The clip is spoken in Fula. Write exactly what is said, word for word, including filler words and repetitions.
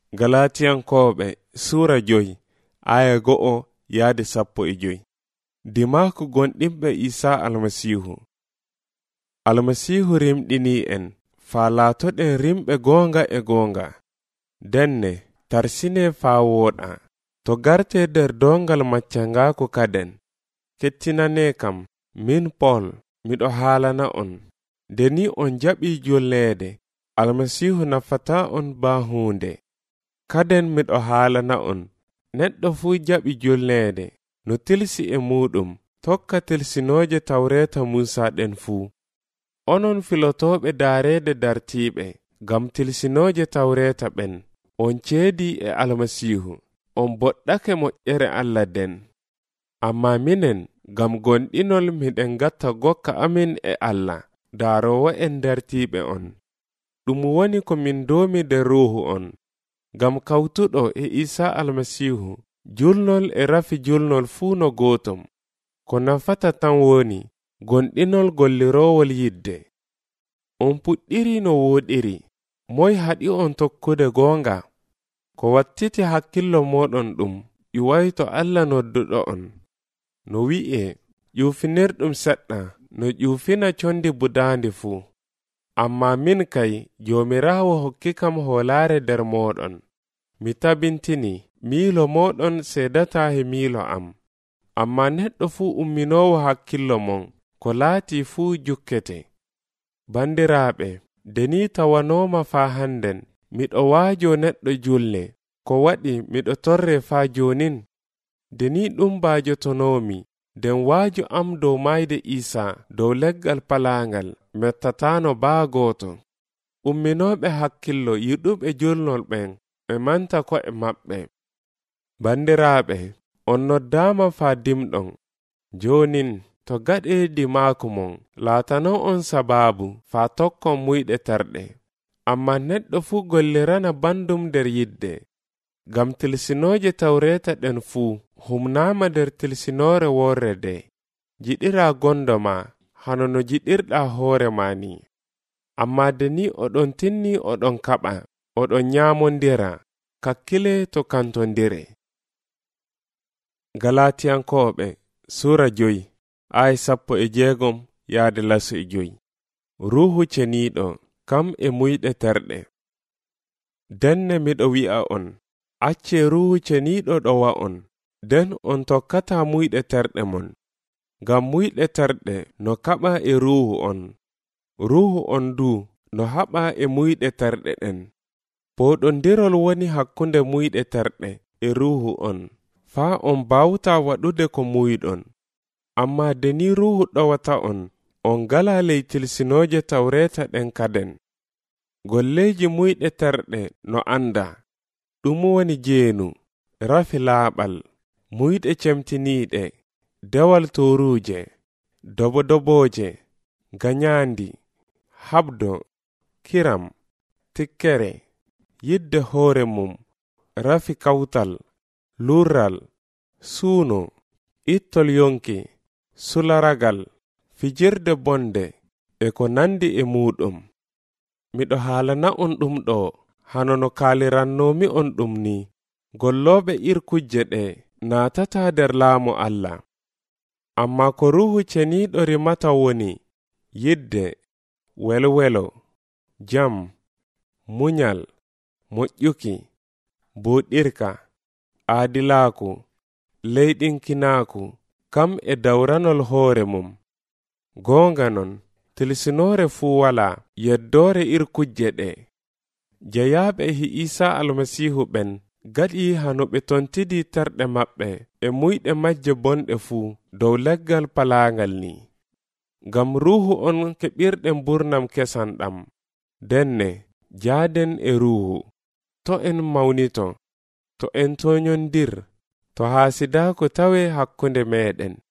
Galatiyankoɓe Sura joyi aya go'o yaade sappo e joyi. Dimaku gonɗimɓe Isa almasihu. Almasihu rimɗini en faa laatoɗen rimɓe gonga e gonga. Denne tarsine faa woɗa. To garte der dongal maccangaku kaden. Kettinane kam, min Paul, miɗo haalana on. Deni on jaɓi julnede, almasihu nafata on ba hunde. Kaden miɗo haalana on, neɗɗo fu jaɓi julnede, no tilsi e muɗum, tokka tilsinoje tawreta Musa ɗen fu. Onon filotoɓe daarede dartiɓe, gam tilsinoje tawreta ɓen, on ceedi e almasihu, on boɗɗake moƴƴere Allah den. Amma minen, gam gonɗinol miɗen gatta gokka amin e Allah, daarowo en dartiɓe on. Ɗum woni ko min domi de ruhu on. Gam kawtuɗo e Isa almasihu, julnol e rafi julnol fuu no gotom. Ko nafata tan woni, gonɗinol gollirowol yidde. On puɗɗiri no woɗiri, moy haɗi on tokkude gonga. Ko wattiti hakkillo moɗon ɗum, ƴuwayto Allah nodduɗo on. No wi'e, ƴufinirɗum seɗɗa, no ƴufina condi budandi fuu. Amma min kay, Jomirawo hokki kam hoolare der moɗon. Mi tabintini, miilo moɗon seedata he miilo am. Amma neɗɗo fuu umminowo hakkillo mon, ko laati fuu jukkete. Bandiraɓe, deni tawanoma faa handen, miɗo waajo neɗɗo julne, ko waɗi miɗo torre faa jonin. Deni ɗum baajotonomi, den waajo am dow mayde Isa dow leggal palangal, mettatano baa gooto. Umminoɓe hakkillo yiɗuɓe julnol ɓen, ɓe manta ko e maɓɓe. Bandiraɓe, on noddama faa dimɗon. Jonin, to gaɗe dimaku mon, laatano on sababu faa tokkon muyɗe terɗe. Amma neɗɗo fu gollirana bandum der yidde. Gam tilsinoje tawreta ɗen fuu, humnama der tilsinore worre de. Jiɗira gondo ma, hano no jiɗirɗa hoore ma ni. Amma deni oɗon tinni oɗon kaɓa, oɗon nyamondira, kakkile to kantondire. Galatiyankoɓe Sura joyi ay sappo e jeegom yaade laso e joyi. Ruhu ceniɗo kam e muyɗe terɗe. Denne miɗo wi'a on, acce ruhu ceniɗo ɗowa on, den on tokkata muyɗe terɗe mon. Gam muyɗe terɗe no kaɓa e ruhu on. Ruhu on du no haɓa e muyɗe terɗe ɗen. Poɗondirol woni hakkunde muyɗe terɗe e ruhu on, faa on bawta waɗude ko muyɗon. Amma deni ruhu ɗowata on, on gala ley tilsinoje tawreta ɗen kaden. Golleji muyɗe terɗe no anda, ɗum woni jeenu, rafi laaɓal, muyɗe cemtiniɗe, dewal toruje, dobo-doboje, ganyandi, habdo, kiram, tikkere, yidde hoore mum, rafi kawtal, lurral, suuno, ittol yonki, sularagal, fijirde bonde, e ko nandi e muɗum. Miɗo haalana on ɗum ɗo, hano no kaalirannomi on ɗum ni, golloɓe irkujje ɗe naatata der laamu Allah. Amma ko ruhu ceniɗo rimata woni, yidde, welwelo, jam, munyal, moƴƴuki, boɗirka, aadilaaku, leyɗinkinaaku, kam e dawranol hoore mum. Goonga non, tilsinore fuu wala, yeddore irkujje ɗe. Jeyaɓe hi Isa almasihu ɓen, gaɗi hano ɓe tontidi terɗe maɓɓe e muyɗe majje bonɗe fuu dow leggal palangal ni. Gam ruhu on keɓirɗen burnam kesanɗam. Denne, jaaden e ruhu. To en mawnito, to en toñondir, to haasidako tawe hakkunde meɗen.